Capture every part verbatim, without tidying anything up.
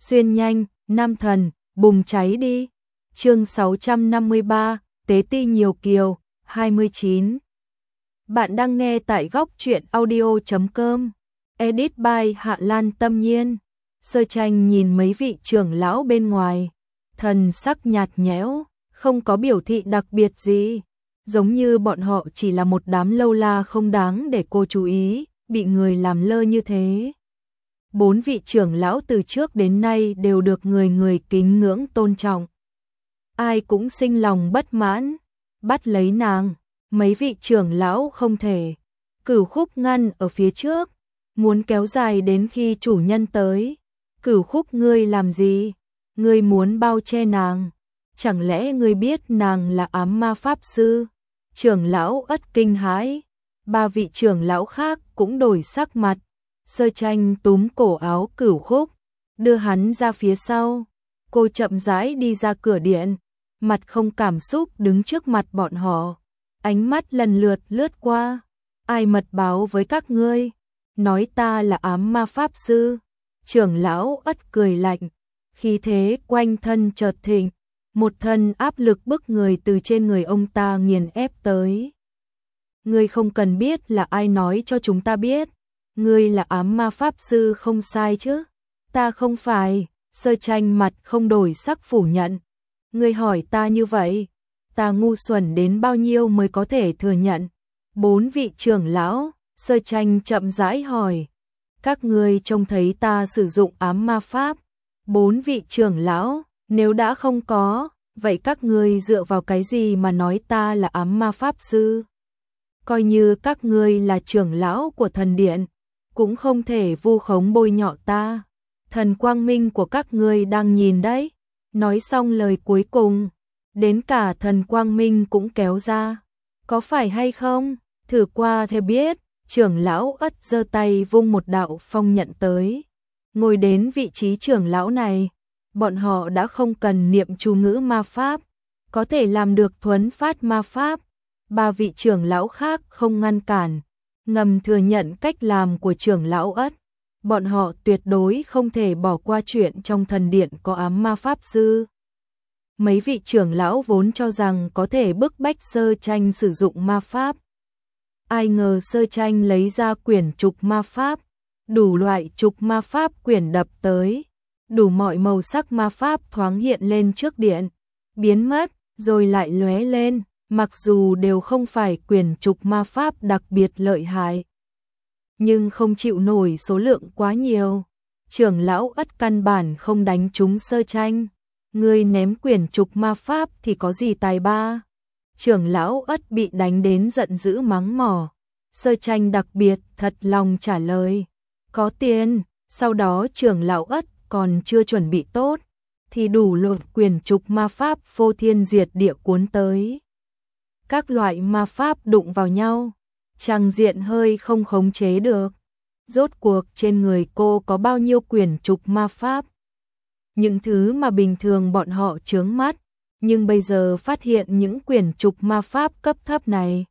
xuyên nhanh, nam thần, bùng cháy đi. Chương sáu trăm năm mươi ba, Tế ti nhiều kiều, hai mươi chín. Bạn đang nghe tại góc truyện audio chấm com. Edit by Hạ Lan Tâm Nhiên. Sơ Tranh nhìn mấy vị trưởng lão bên ngoài, thần sắc nhạt nhẽo, không có biểu thị đặc biệt gì, giống như bọn họ chỉ là một đám lâu la không đáng để cô chú ý, bị người làm lơ như thế. Bốn vị trưởng lão từ trước đến nay đều được người người kính ngưỡng tôn trọng. Ai cũng sinh lòng bất mãn, bắt lấy nàng, mấy vị trưởng lão không thể. Cửu Khúc ngăn ở phía trước, muốn kéo dài đến khi chủ nhân tới. Cửu Khúc, ngươi làm gì? Ngươi muốn bao che nàng? Chẳng lẽ ngươi biết nàng là ám ma pháp sư? Trưởng lão Ất kinh hãi, ba vị trưởng lão khác cũng đổi sắc mặt. Sơ Tranh túm cổ áo Cửu Khúc, đưa hắn ra phía sau. Cô chậm rãi đi ra cửa điện, mặt không cảm xúc đứng trước mặt bọn họ, ánh mắt lần lượt lướt qua. Ai mật báo với các ngươi? Nói ta là ám ma pháp sư. Trưởng lão Ất cười lạnh, khí thế quanh thân chợt thịnh, một thân áp lực bức người từ trên người ông ta nghiền ép tới. Ngươi không cần biết là ai nói cho chúng ta biết. Ngươi là ám ma pháp sư không sai chứ? Ta không phải. Sơ Tranh mặt không đổi sắc phủ nhận. Ngươi hỏi ta như vậy, ta ngu xuẩn đến bao nhiêu mới có thể thừa nhận? Bốn vị trưởng lão, Sơ Tranh chậm rãi hỏi, các ngươi trông thấy ta sử dụng ám ma pháp? Bốn vị trưởng lão, nếu đã không có, vậy các ngươi dựa vào cái gì mà nói ta là ám ma pháp sư? Coi như các ngươi là trưởng lão của thần điện, cũng không thể vu khống bôi nhọ ta. Thần quang minh của các ngươi đang nhìn đấy. Nói xong lời cuối cùng, đến cả thần quang minh cũng kéo ra. Có phải hay không? Thử qua thì biết. Trưởng lão Ất giơ tay vung một đạo phong nhận tới. Ngồi đến vị trí trưởng lão này, bọn họ đã không cần niệm chú ngữ ma pháp, có thể làm được thuấn phát ma pháp. Ba vị trưởng lão khác không ngăn cản, ngầm thừa nhận cách làm của trưởng lão Ất. Bọn họ tuyệt đối không thể bỏ qua chuyện trong thần điện có ám ma pháp sư. Mấy vị trưởng lão vốn cho rằng có thể bức bách Sơ Tranh sử dụng ma pháp. Ai ngờ Sơ Tranh lấy ra quyển trục ma pháp, đủ loại trục ma pháp quyển đập tới, đủ mọi màu sắc ma pháp thoáng hiện lên trước điện, biến mất, rồi lại lóe lên, mặc dù đều không phải quyển trục ma pháp đặc biệt lợi hại, nhưng không chịu nổi số lượng quá nhiều. Trưởng lão Ất căn bản không đánh trúng Sơ Tranh. Ngươi ném quyển trục ma pháp thì có gì tài ba? Trưởng lão Ất bị đánh đến giận dữ mắng mỏ. Sơ Tranh đặc biệt thật lòng trả lời, có tiền. Sau đó trưởng lão Ất còn chưa chuẩn bị tốt, thì đủ lột quyển trục ma pháp phô thiên diệt địa cuốn tới. Các loại ma pháp đụng vào nhau, tràng diện hơi không khống chế được. Rốt cuộc trên người cô có bao nhiêu quyển trục ma pháp? Những thứ mà bình thường bọn họ chướng mắt, nhưng bây giờ phát hiện những quyển trục ma pháp cấp thấp này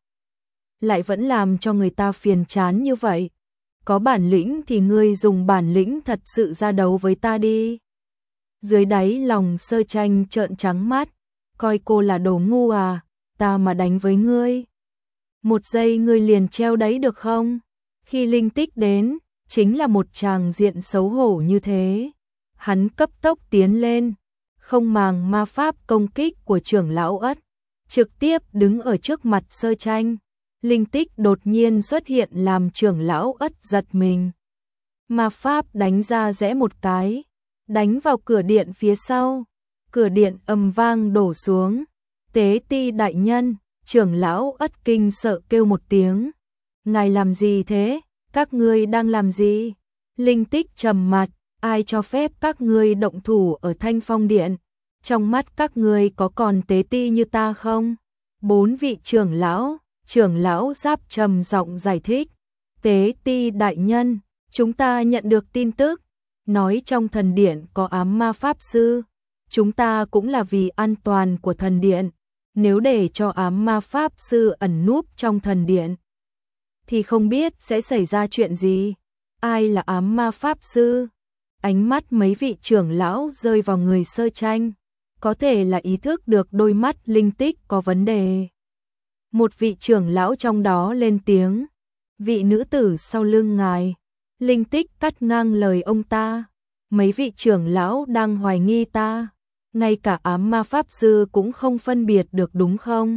lại vẫn làm cho người ta phiền chán như vậy. Có bản lĩnh thì ngươi dùng bản lĩnh thật sự ra đấu với ta đi. Dưới đáy lòng Sơ Tranh trợn trắng mắt, coi cô là đồ ngu à? Ta mà đánh với ngươi, một giây ngươi liền treo đấy được không? Khi linh tích đến, chính là một tràng diện xấu hổ như thế. Hắn cấp tốc tiến lên, không màng ma pháp công kích của trưởng lão Ất, trực tiếp đứng ở trước mặt Sơ Tranh. Linh tích đột nhiên xuất hiện làm trưởng lão Ất giật mình. Ma pháp đánh ra rẽ một cái, đánh vào cửa điện phía sau. Cửa điện ầm vang đổ xuống. Tế ti đại nhân, trưởng lão Ất kinh sợ kêu một tiếng. Ngài làm gì thế? Các ngươi đang làm gì? Linh tích trầm mặt, ai cho phép các ngươi động thủ ở Thanh Phong điện? Trong mắt các ngươi có còn tế ti như ta không? Bốn vị trưởng lão, trưởng lão Giáp trầm giọng giải thích. Tế ti đại nhân, chúng ta nhận được tin tức, nói trong thần điện có ám ma pháp sư. Chúng ta cũng là vì an toàn của thần điện. Nếu để cho ám ma pháp sư ẩn núp trong thần điện, thì không biết sẽ xảy ra chuyện gì. Ai là ám ma pháp sư? Ánh mắt mấy vị trưởng lão rơi vào người Sơ Tranh, có thể là ý thức được đôi mắt Linh Tích có vấn đề. Một vị trưởng lão trong đó lên tiếng, vị nữ tử sau lưng ngài. Linh Tích cắt ngang lời ông ta, mấy vị trưởng lão đang hoài nghi ta, ngay cả ám ma pháp sư cũng không phân biệt được đúng không?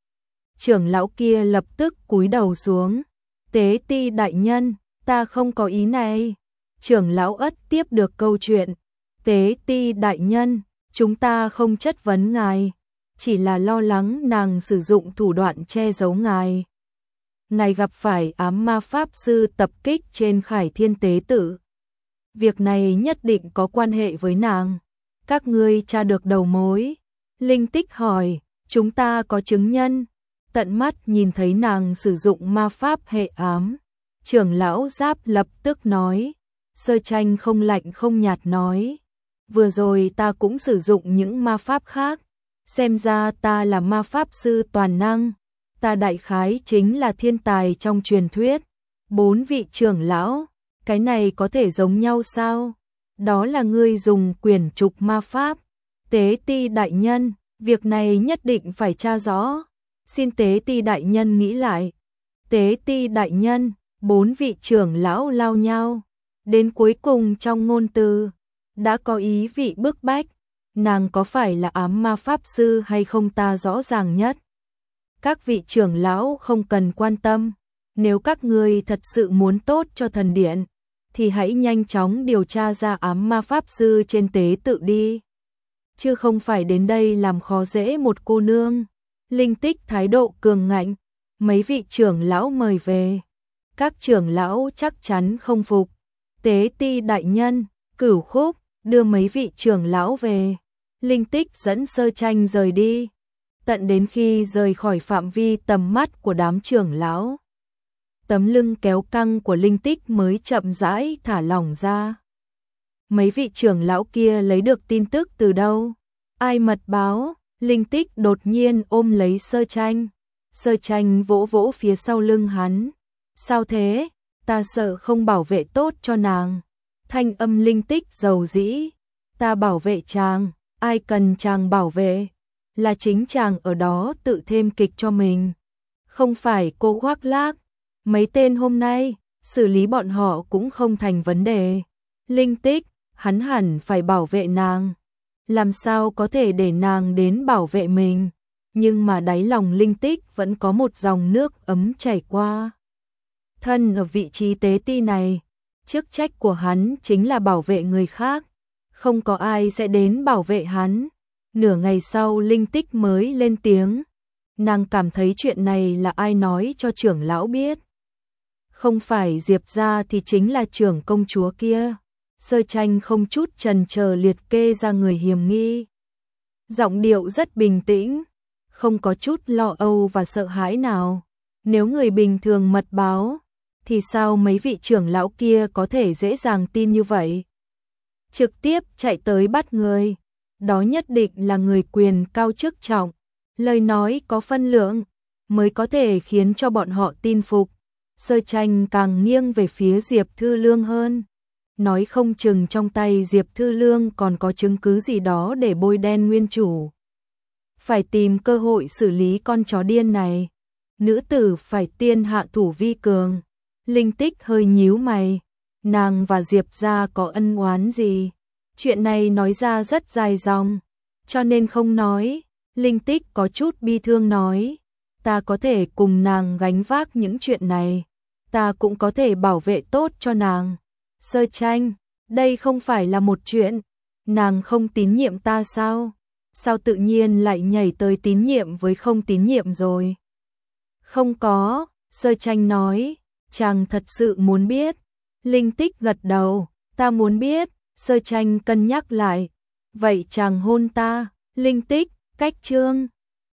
Trưởng lão kia lập tức cúi đầu xuống, Tế Ti đại nhân, ta không có ý này. Trưởng lão ất tiếp được câu chuyện, Tế Ti đại nhân, chúng ta không chất vấn ngài, chỉ là lo lắng nàng sử dụng thủ đoạn che giấu ngài. Ngài gặp phải ám ma pháp sư tập kích trên Khải Thiên Tế Tự. Việc này nhất định có quan hệ với nàng. Các ngươi tra được đầu mối? Linh Tích hỏi, chúng ta có chứng nhân. Tận mắt nhìn thấy nàng sử dụng ma pháp hệ ám. Trưởng lão Giáp lập tức nói. Sơ Tranh không lạnh không nhạt nói. Vừa rồi ta cũng sử dụng những ma pháp khác. Xem ra ta là ma pháp sư toàn năng. Ta đại khái chính là thiên tài trong truyền thuyết. Bốn vị trưởng lão, cái này có thể giống nhau sao? Đó là ngươi dùng quyển trục ma pháp. Tế Ti đại nhân, việc này nhất định phải tra rõ. Xin Tế Ti đại nhân nghĩ lại. Tế Ti đại nhân, bốn vị trưởng lão lao nhau. Đến cuối cùng trong ngôn từ, đã có ý vị bức bách. Nàng có phải là ám ma pháp sư hay không ta rõ ràng nhất. Các vị trưởng lão không cần quan tâm. Nếu các ngươi thật sự muốn tốt cho thần điện, thì hãy nhanh chóng điều tra ra ám ma pháp sư trên tế tự đi. Chứ không phải đến đây làm khó dễ một cô nương. Linh Tích thái độ cường ngạnh, mấy vị trưởng lão mời về. Các trưởng lão chắc chắn không phục. Tế Ti đại nhân, Cửu Khúc, đưa mấy vị trưởng lão về. Linh Tích dẫn Sơ Tranh rời đi. Tận đến khi rời khỏi phạm vi tầm mắt của đám trưởng lão, tấm lưng kéo căng của Linh Tích mới chậm rãi thả lỏng ra. Mấy vị trưởng lão kia lấy được tin tức từ đâu? Ai mật báo? Linh Tích đột nhiên ôm lấy Sơ Tranh. Sơ Tranh vỗ vỗ phía sau lưng hắn. Sao thế? Ta sợ không bảo vệ tốt cho nàng. Thanh âm Linh Tích dầu dĩ. Ta bảo vệ chàng, ai cần chàng bảo vệ? Là chính chàng ở đó tự thêm kịch cho mình. Không phải cô khoác lác. Mấy tên hôm nay, xử lý bọn họ cũng không thành vấn đề. Linh Tích, hắn hẳn phải bảo vệ nàng. Làm sao có thể để nàng đến bảo vệ mình. Nhưng mà đáy lòng Linh Tích vẫn có một dòng nước ấm chảy qua. Thân ở vị trí tế ti này, chức trách của hắn chính là bảo vệ người khác. Không có ai sẽ đến bảo vệ hắn. Nửa ngày sau Linh Tích mới lên tiếng. Nàng cảm thấy chuyện này là ai nói cho trưởng lão biết. Không phải Diệp gia thì chính là trưởng công chúa kia. Sơ Tranh không chút chần chờ liệt kê ra người hiểm nghi. Giọng điệu rất bình tĩnh, không có chút lo âu và sợ hãi nào. Nếu người bình thường mật báo, thì sao mấy vị trưởng lão kia có thể dễ dàng tin như vậy? Trực tiếp chạy tới bắt người. Đó nhất định là người quyền cao chức trọng, lời nói có phân lượng, mới có thể khiến cho bọn họ tin phục. Sơ Tranh càng nghiêng về phía Diệp Thư Lương hơn. Nói không chừng trong tay Diệp Thư Lương còn có chứng cứ gì đó để bôi đen nguyên chủ. Phải tìm cơ hội xử lý con chó điên này. Nữ tử phải tiên hạ thủ vi cường. Linh Tích hơi nhíu mày. Nàng và Diệp gia có ân oán gì? Chuyện này nói ra rất dài dòng, cho nên không nói. Linh Tích có chút bi thương nói, ta có thể cùng nàng gánh vác những chuyện này, ta cũng có thể bảo vệ tốt cho nàng. Sơ Tranh, đây không phải là một chuyện, nàng không tín nhiệm ta sao? Sao tự nhiên lại nhảy tới tín nhiệm với không tín nhiệm rồi? Không có, Sơ Tranh nói, chàng thật sự muốn biết. Linh Tích gật đầu, ta muốn biết. Sơ Tranh cân nhắc lại, vậy chàng hôn ta. Linh Tích, cách chương